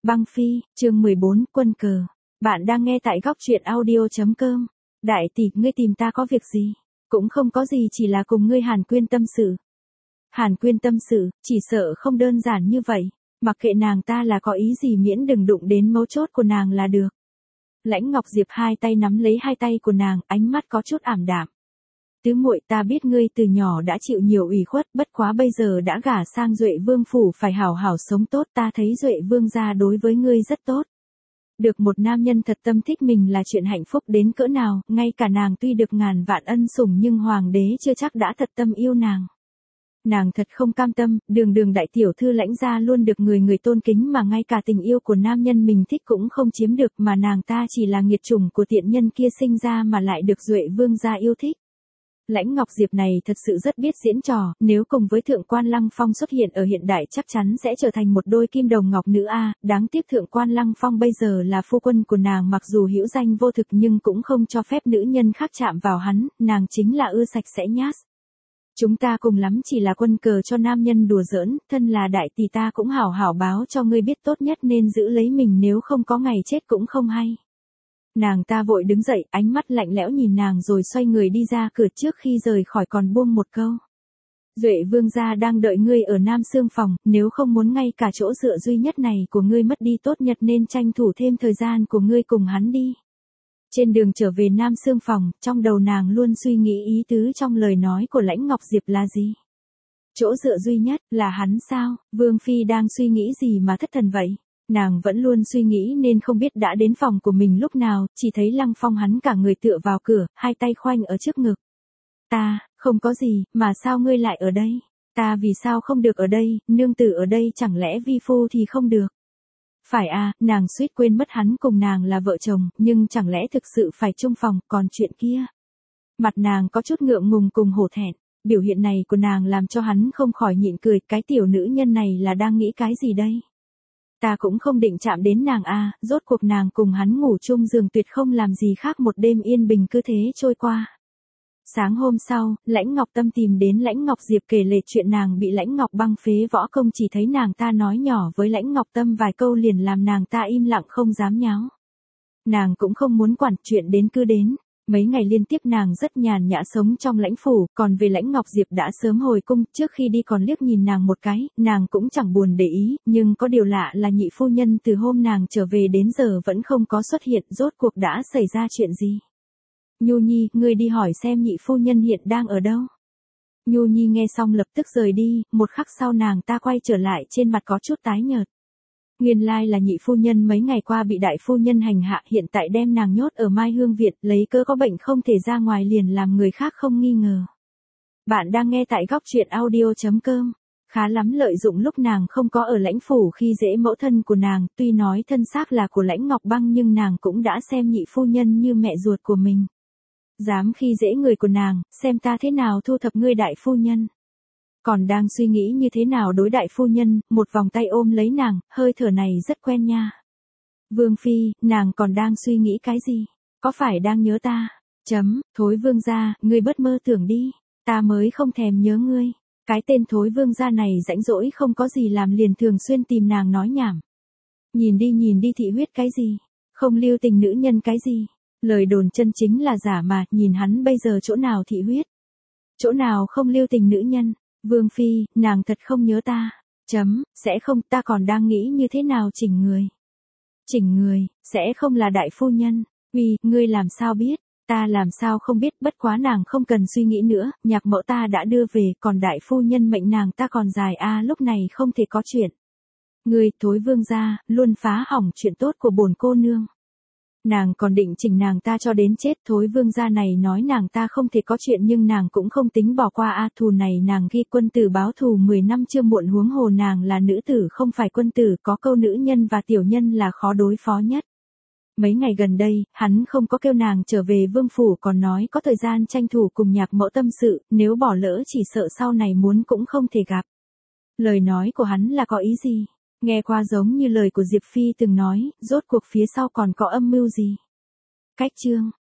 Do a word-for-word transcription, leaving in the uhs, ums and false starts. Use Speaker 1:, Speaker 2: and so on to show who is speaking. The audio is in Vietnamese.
Speaker 1: Băng Phi, chương mười bốn, quân cờ. Bạn đang nghe tại góc truyện audio.com. Đại tỷ, ngươi tìm ta có việc gì? Cũng không có gì, chỉ là cùng ngươi Hàn Quyên tâm sự. Hàn Quyên tâm sự, chỉ sợ không đơn giản như vậy. Mặc kệ nàng ta là có ý gì miễn đừng đụng đến mấu chốt của nàng là được. Lãnh Ngọc Diệp hai tay nắm lấy hai tay của nàng, ánh mắt có chút ảm đạm. Tứ muội, ta biết ngươi từ nhỏ đã chịu nhiều ủy khuất, bất quá bây giờ đã gả sang Duệ Vương phủ phải hảo hảo sống tốt, ta thấy Duệ Vương gia đối với ngươi rất tốt. Được một nam nhân thật tâm thích mình là chuyện hạnh phúc đến cỡ nào, ngay cả nàng tuy được ngàn vạn ân sủng nhưng hoàng đế chưa chắc đã thật tâm yêu nàng. Nàng thật không cam tâm, đường đường đại tiểu thư Lãnh gia luôn được người người tôn kính mà ngay cả tình yêu của nam nhân mình thích cũng không chiếm được, mà nàng ta chỉ là nghiệt chủng của tiện nhân kia sinh ra mà lại được Duệ Vương gia yêu thích. Lãnh Ngọc Diệp này thật sự rất biết diễn trò, nếu cùng với Thượng quan Lăng Phong xuất hiện ở hiện đại chắc chắn sẽ trở thành một đôi kim đồng ngọc nữ a. Đáng tiếc Thượng quan Lăng Phong bây giờ là phu quân của nàng, mặc dù hữu danh vô thực nhưng cũng không cho phép nữ nhân khác chạm vào hắn, nàng chính là ưa sạch sẽ nhát. Chúng ta cùng lắm chỉ là quân cờ cho nam nhân đùa giỡn, thân là đại tỷ ta cũng hảo hảo báo cho ngươi biết tốt nhất nên giữ lấy mình, nếu không có ngày chết cũng không hay. Nàng ta vội đứng dậy, ánh mắt lạnh lẽo nhìn nàng rồi xoay người đi ra cửa, trước khi rời khỏi còn buông một câu. Duệ Vương gia đang đợi ngươi ở Nam Xương phòng, nếu không muốn ngay cả chỗ dựa duy nhất này của ngươi mất đi tốt nhất nên tranh thủ thêm thời gian của ngươi cùng hắn đi. Trên đường trở về Nam Xương phòng, trong đầu nàng luôn suy nghĩ ý tứ trong lời nói của Lãnh Ngọc Diệp là gì. Chỗ dựa duy nhất, là hắn sao? Vương Phi đang suy nghĩ gì mà thất thần vậy? Nàng vẫn luôn suy nghĩ nên không biết đã đến phòng của mình lúc nào, chỉ thấy Lăng Phong hắn cả người tựa vào cửa, hai tay khoanh ở trước ngực. Ta, không có gì, mà sao ngươi lại ở đây? Ta vì sao không được ở đây, nương tử ở đây chẳng lẽ vi phu thì không được? Phải à, nàng suýt quên mất hắn cùng nàng là vợ chồng, nhưng chẳng lẽ thực sự phải chung phòng, còn chuyện kia? Mặt nàng có chút ngượng ngùng cùng hổ thẹn, biểu hiện này của nàng làm cho hắn không khỏi nhịn cười, cái tiểu nữ nhân này là đang nghĩ cái gì đây? Ta cũng không định chạm đến nàng a, rốt cuộc nàng cùng hắn ngủ chung giường tuyệt không làm gì khác một đêm yên bình cứ thế trôi qua. Sáng hôm sau, Lãnh Ngọc Tâm tìm đến Lãnh Ngọc Diệp kể lể chuyện nàng bị Lãnh Ngọc Băng phế võ công, chỉ thấy nàng ta nói nhỏ với Lãnh Ngọc Tâm vài câu liền làm nàng ta im lặng không dám nháo. Nàng cũng không muốn quản, chuyện đến cứ đến. Mấy ngày liên tiếp nàng rất nhàn nhã sống trong lãnh phủ, còn về Lãnh Ngọc Diệp đã sớm hồi cung, trước khi đi còn liếc nhìn nàng một cái, nàng cũng chẳng buồn để ý, nhưng có điều lạ là nhị phu nhân từ hôm nàng trở về đến giờ vẫn không có xuất hiện, rốt cuộc đã xảy ra chuyện gì? Nhu Nhi, ngươi đi hỏi xem nhị phu nhân hiện đang ở đâu. Nhu Nhi nghe xong lập tức rời đi, một khắc sau nàng ta quay trở lại, trên mặt có chút tái nhợt. Nguyên lai là nhị phu nhân mấy ngày qua bị đại phu nhân hành hạ, hiện tại đem nàng nhốt ở Mai Hương Viện, lấy cớ có bệnh không thể ra ngoài liền làm người khác không nghi ngờ. Bạn đang nghe tại góc truyện audio.com. Khá lắm lợi dụng lúc nàng không có ở lãnh phủ khi dễ mẫu thân của nàng, tuy nói thân xác là của Lãnh Ngọc Băng nhưng nàng cũng đã xem nhị phu nhân như mẹ ruột của mình. Dám khi dễ người của nàng, xem ta thế nào thu thập ngươi đại phu nhân. Còn đang suy nghĩ như thế nào đối đại phu nhân, một vòng tay ôm lấy nàng, hơi thở này rất quen nha. Vương Phi, nàng còn đang suy nghĩ cái gì? Có phải đang nhớ ta? Chấm, thối vương gia, ngươi bớt mơ tưởng đi, ta mới không thèm nhớ ngươi. Cái tên thối vương gia này rãnh rỗi không có gì làm liền thường xuyên tìm nàng nói nhảm. Nhìn đi nhìn đi, thị huyết cái gì? Không lưu tình nữ nhân cái gì? Lời đồn chân chính là giả mà, nhìn hắn bây giờ chỗ nào thị huyết? Chỗ nào không lưu tình nữ nhân? Vương Phi, nàng thật không nhớ ta. Chấm, sẽ không, ta còn đang nghĩ như thế nào chỉnh người. Chỉnh người, sẽ không là đại phu nhân. Uy, ngươi làm sao biết? Ta làm sao không biết, bất quá nàng không cần suy nghĩ nữa, nhạc mẫu ta đã đưa về, còn đại phu nhân mệnh nàng ta còn dài a, lúc này không thể có chuyện. Ngươi, thối vương gia, luôn phá hỏng chuyện tốt của bổn cô nương. Nàng còn định chỉnh nàng ta cho đến chết, thối vương gia này nói nàng ta không thể có chuyện nhưng nàng cũng không tính bỏ qua a, thù này nàng ghi quân tử báo thù mười năm chưa muộn, huống hồ nàng là nữ tử không phải quân tử, có câu nữ nhân và tiểu nhân là khó đối phó nhất. Mấy ngày gần đây, hắn không có kêu nàng trở về vương phủ, còn nói có thời gian tranh thủ cùng nhạc mẫu tâm sự, nếu bỏ lỡ chỉ sợ sau này muốn cũng không thể gặp. Lời nói của hắn là có ý gì? Nghe qua giống như lời của Diệp Phi từng nói, rốt cuộc phía sau còn có âm mưu gì? Cách chương,